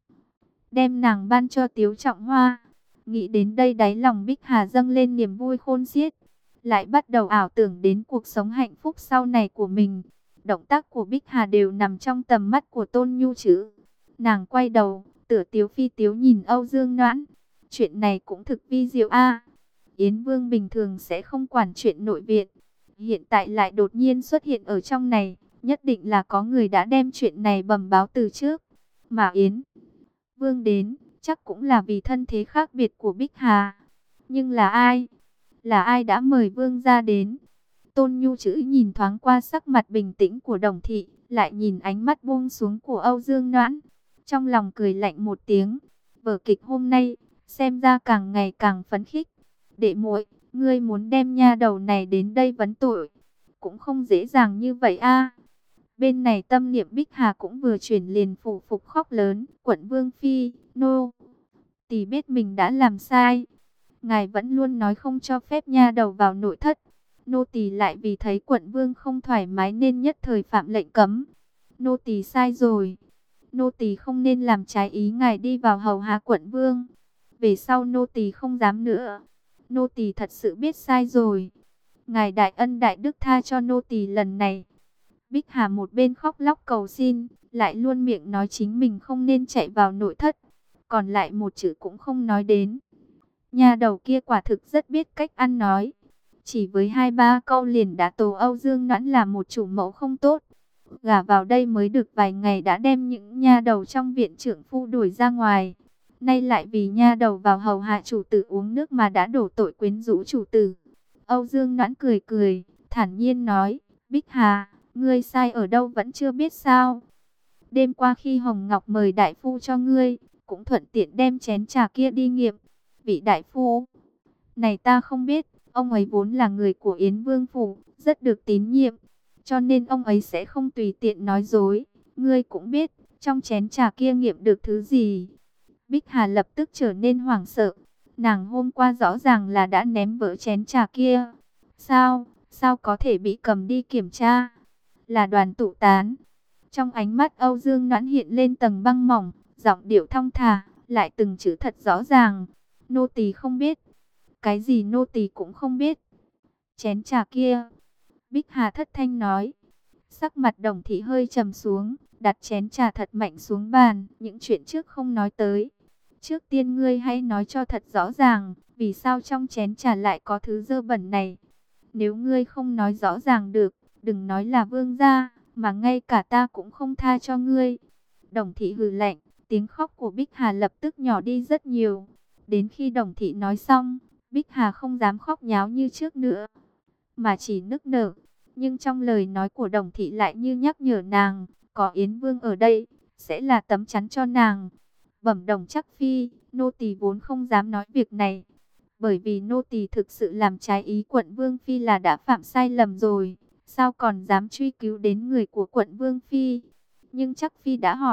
đem nàng ban cho Tiếu Trọng Hoa. Nghĩ đến đây đáy lòng Bích Hà dâng lên niềm vui khôn xiết, lại bắt đầu ảo tưởng đến cuộc sống hạnh phúc sau này của mình. Động tác của Bích Hà đều nằm trong tầm mắt của Tôn Nhu Chữ. Nàng quay đầu, tựa tiếu phi tiếu nhìn Âu Dương Noãn. Chuyện này cũng thực vi diệu a. Yến Vương bình thường sẽ không quản chuyện nội viện, hiện tại lại đột nhiên xuất hiện ở trong này, nhất định là có người đã đem chuyện này bẩm báo từ trước. Mà Yến Vương đến, chắc cũng là vì thân thế khác biệt của Bích Hà. Nhưng là ai? Là ai đã mời Vương ra đến? Tôn Nhu Chữ nhìn thoáng qua sắc mặt bình tĩnh của Đồng Thị, lại nhìn ánh mắt buông xuống của Âu Dương Noãn. Trong lòng cười lạnh một tiếng, vở kịch hôm nay, xem ra càng ngày càng phấn khích. Đệ muội, ngươi muốn đem nha đầu này đến đây vấn tội, cũng không dễ dàng như vậy a. Bên này tâm niệm Bích Hà cũng vừa chuyển liền phủ phục khóc lớn, quận Vương Phi, nô tỳ biết mình đã làm sai. Ngài vẫn luôn nói không cho phép nha đầu vào nội thất. Nô tỳ lại vì thấy quận Vương không thoải mái nên nhất thời phạm lệnh cấm. Nô tỳ sai rồi. Nô tỳ không nên làm trái ý ngài đi vào hầu hạ quận Vương. Về sau nô tỳ không dám nữa. Nô tỳ thật sự biết sai rồi. Ngài đại ân đại đức tha cho nô tỳ lần này. Bích Hà một bên khóc lóc cầu xin, lại luôn miệng nói chính mình không nên chạy vào nội thất, còn lại một chữ cũng không nói đến. Nhà đầu kia quả thực rất biết cách ăn nói, chỉ với hai ba câu liền đã tố Âu Dương Noãn là một chủ mẫu không tốt. Gả vào đây mới được vài ngày đã đem những nha đầu trong viện trưởng phu đuổi ra ngoài. Nay lại vì nha đầu vào hầu hạ chủ tử uống nước mà đã đổ tội quyến rũ chủ tử. Âu Dương Noãn cười cười, thản nhiên nói, Bích Hà, ngươi sai ở đâu vẫn chưa biết sao? Đêm qua khi Hồng Ngọc mời đại phu cho ngươi, cũng thuận tiện đem chén trà kia đi nghiệm. Vị đại phu này ta không biết, ông ấy vốn là người của Yến Vương phủ, rất được tín nhiệm, cho nên ông ấy sẽ không tùy tiện nói dối. Ngươi cũng biết, trong chén trà kia nghiệm được thứ gì? Bích Hà lập tức trở nên hoảng sợ. Nàng hôm qua rõ ràng là đã ném vỡ chén trà kia. Sao? Sao có thể bị cầm đi kiểm tra? Là đoàn tụ tán. Trong ánh mắt Âu Dương Noãn hiện lên tầng băng mỏng, giọng điệu thong thả, lại từng chữ thật rõ ràng. Nô tỳ không biết. Cái gì nô tỳ cũng không biết. Chén trà kia. Bích Hà thất thanh nói. Sắc mặt Đồng Thị hơi trầm xuống, đặt chén trà thật mạnh xuống bàn. Những chuyện trước không nói tới. Trước tiên ngươi hãy nói cho thật rõ ràng, vì sao trong chén trà lại có thứ dơ bẩn này. Nếu ngươi không nói rõ ràng được, đừng nói là vương gia, mà ngay cả ta cũng không tha cho ngươi. Đồng Thị hừ lạnh, tiếng khóc của Bích Hà lập tức nhỏ đi rất nhiều. Đến khi Đồng Thị nói xong, Bích Hà không dám khóc nháo như trước nữa, mà chỉ nức nở. Nhưng trong lời nói của Đồng Thị lại như nhắc nhở nàng, có Yến Vương ở đây, sẽ là tấm chắn cho nàng. Bẩm Đồng Chắc Phi, nô tỳ vốn không dám nói việc này, bởi vì nô tỳ thực sự làm trái ý quận Vương Phi là đã phạm sai lầm rồi, sao còn dám truy cứu đến người của quận Vương Phi. Nhưng Chắc Phi đã hỏi,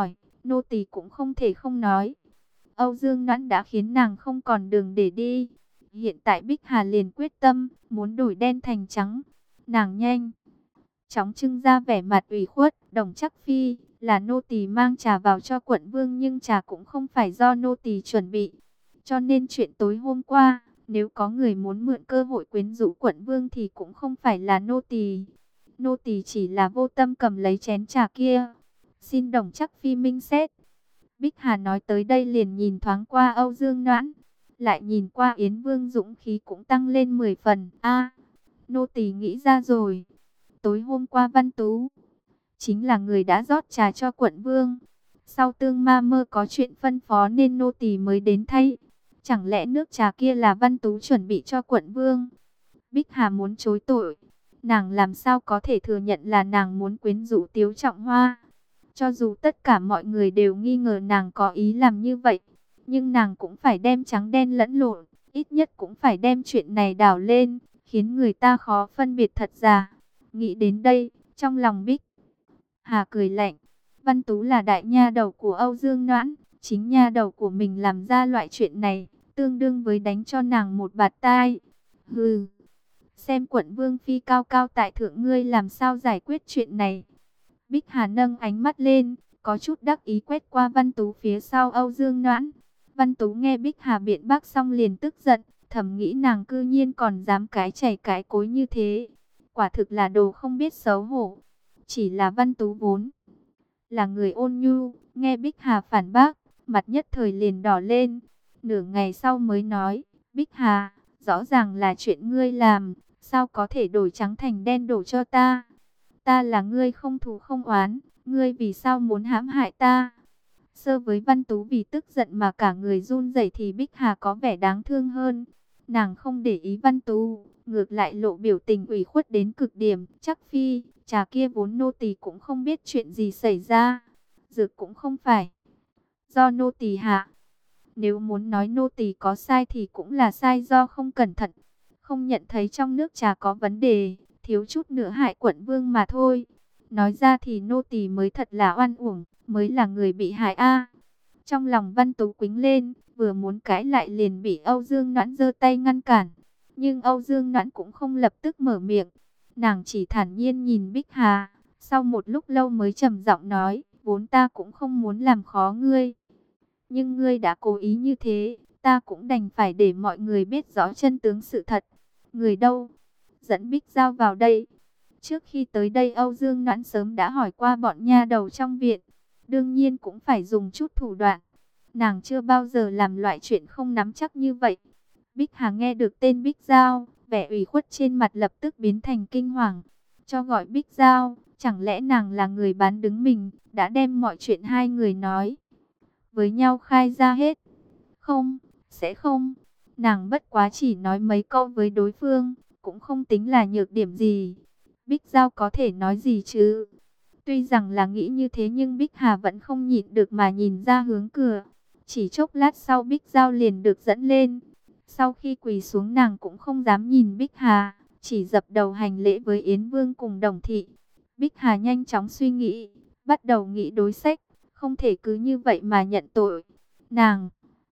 nô tỳ cũng không thể không nói. Âu Dương Noãn đã khiến nàng không còn đường để đi. Hiện tại Bích Hà liền quyết tâm, muốn đổi đen thành trắng. Nàng nhanh chóng trưng ra vẻ mặt ủy khuất. Đồng Chắc Phi, là nô tỳ mang trà vào cho quận vương, nhưng trà cũng không phải do nô tỳ chuẩn bị. Cho nên chuyện tối hôm qua, nếu có người muốn mượn cơ hội quyến rũ quận vương thì cũng không phải là nô tỳ. Nô tỳ chỉ là vô tâm cầm lấy chén trà kia. Xin Đồng Chắc Phi minh xét. Bích Hà nói tới đây liền nhìn thoáng qua Âu Dương Noãn, lại nhìn qua Yến Vương, dũng khí cũng tăng lên mười phần. A, nô tỳ nghĩ ra rồi. Tối hôm qua Văn Tú chính là người đã rót trà cho quận vương. Sau Tương Ma Mơ có chuyện phân phó nên nô tỳ mới đến thay. Chẳng lẽ nước trà kia là Văn Tú chuẩn bị cho quận vương? Bích Hà muốn chối tội. Nàng làm sao có thể thừa nhận là nàng muốn quyến rũ Tiếu Trọng Hoa? Cho dù tất cả mọi người đều nghi ngờ nàng có ý làm như vậy, nhưng nàng cũng phải đem trắng đen lẫn lộn, ít nhất cũng phải đem chuyện này đảo lên, khiến người ta khó phân biệt thật giả. Nghĩ đến đây, trong lòng Bích Hà cười lạnh. Văn Tú là đại nha đầu của Âu Dương Noãn, chính nha đầu của mình làm ra loại chuyện này, tương đương với đánh cho nàng một bạt tai. Hừ, xem quận vương phi cao cao tại thượng ngươi làm sao giải quyết chuyện này. Bích Hà nâng ánh mắt lên, có chút đắc ý quét qua Văn Tú phía sau Âu Dương Noãn. Văn Tú nghe Bích Hà biện bác xong liền tức giận, thầm nghĩ nàng cư nhiên còn dám cái chảy cái cối như thế. Quả thực là đồ không biết xấu hổ. Chỉ là Văn Tú vốn là người ôn nhu, nghe Bích Hà phản bác, mặt nhất thời liền đỏ lên. Nửa ngày sau mới nói, Bích Hà, rõ ràng là chuyện ngươi làm, sao có thể đổi trắng thành đen đổ cho ta? Ta là ngươi không thù không oán, ngươi vì sao muốn hãm hại ta? Sơ với Văn Tú vì tức giận mà cả người run rẩy thì Bích Hà có vẻ đáng thương hơn. Nàng không để ý Văn Tú, ngược lại lộ biểu tình ủy khuất đến cực điểm. Chắc Phi, trà kia vốn nô tỳ cũng không biết chuyện gì xảy ra. Dược cũng không phải do nô tỳ hạ. Nếu muốn nói nô tỳ có sai thì cũng là sai do không cẩn thận, không nhận thấy trong nước trà có vấn đề, thiếu chút nữa hại quận vương mà thôi. Nói ra thì nô tỳ mới thật là oan uổng, mới là người bị hại a. Trong lòng Văn Tú quĩnh lên, vừa muốn cãi lại liền bị Âu Dương Noãn giơ tay ngăn cản. Nhưng Âu Dương Noãn cũng không lập tức mở miệng, nàng chỉ thản nhiên nhìn Bích Hà, sau một lúc lâu mới trầm giọng nói, vốn ta cũng không muốn làm khó ngươi, nhưng ngươi đã cố ý như thế, ta cũng đành phải để mọi người biết rõ chân tướng sự thật. Người đâu? Dẫn Bích Giao vào đây. Trước khi tới đây Âu Dương Noãn sớm đã hỏi qua bọn nha đầu trong viện, đương nhiên cũng phải dùng chút thủ đoạn. Nàng chưa bao giờ làm loại chuyện không nắm chắc như vậy. Bích Hà nghe được tên Bích Giao, vẻ ủy khuất trên mặt lập tức biến thành kinh hoàng. Cho gọi Bích Giao, chẳng lẽ nàng là người bán đứng mình, đã đem mọi chuyện hai người nói với nhau khai ra hết? Không, sẽ không. Nàng bất quá chỉ nói mấy câu với đối phương, cũng không tính là nhược điểm gì. Bích Giao có thể nói gì chứ? Tuy rằng là nghĩ như thế nhưng Bích Hà vẫn không nhịn được mà nhìn ra hướng cửa. Chỉ chốc lát sau Bích Giao liền được dẫn lên. Sau khi quỳ xuống nàng cũng không dám nhìn Bích Hà, chỉ dập đầu hành lễ với Yến Vương cùng Đồng Thị. Bích Hà nhanh chóng suy nghĩ, bắt đầu nghĩ đối sách, không thể cứ như vậy mà nhận tội. Nàng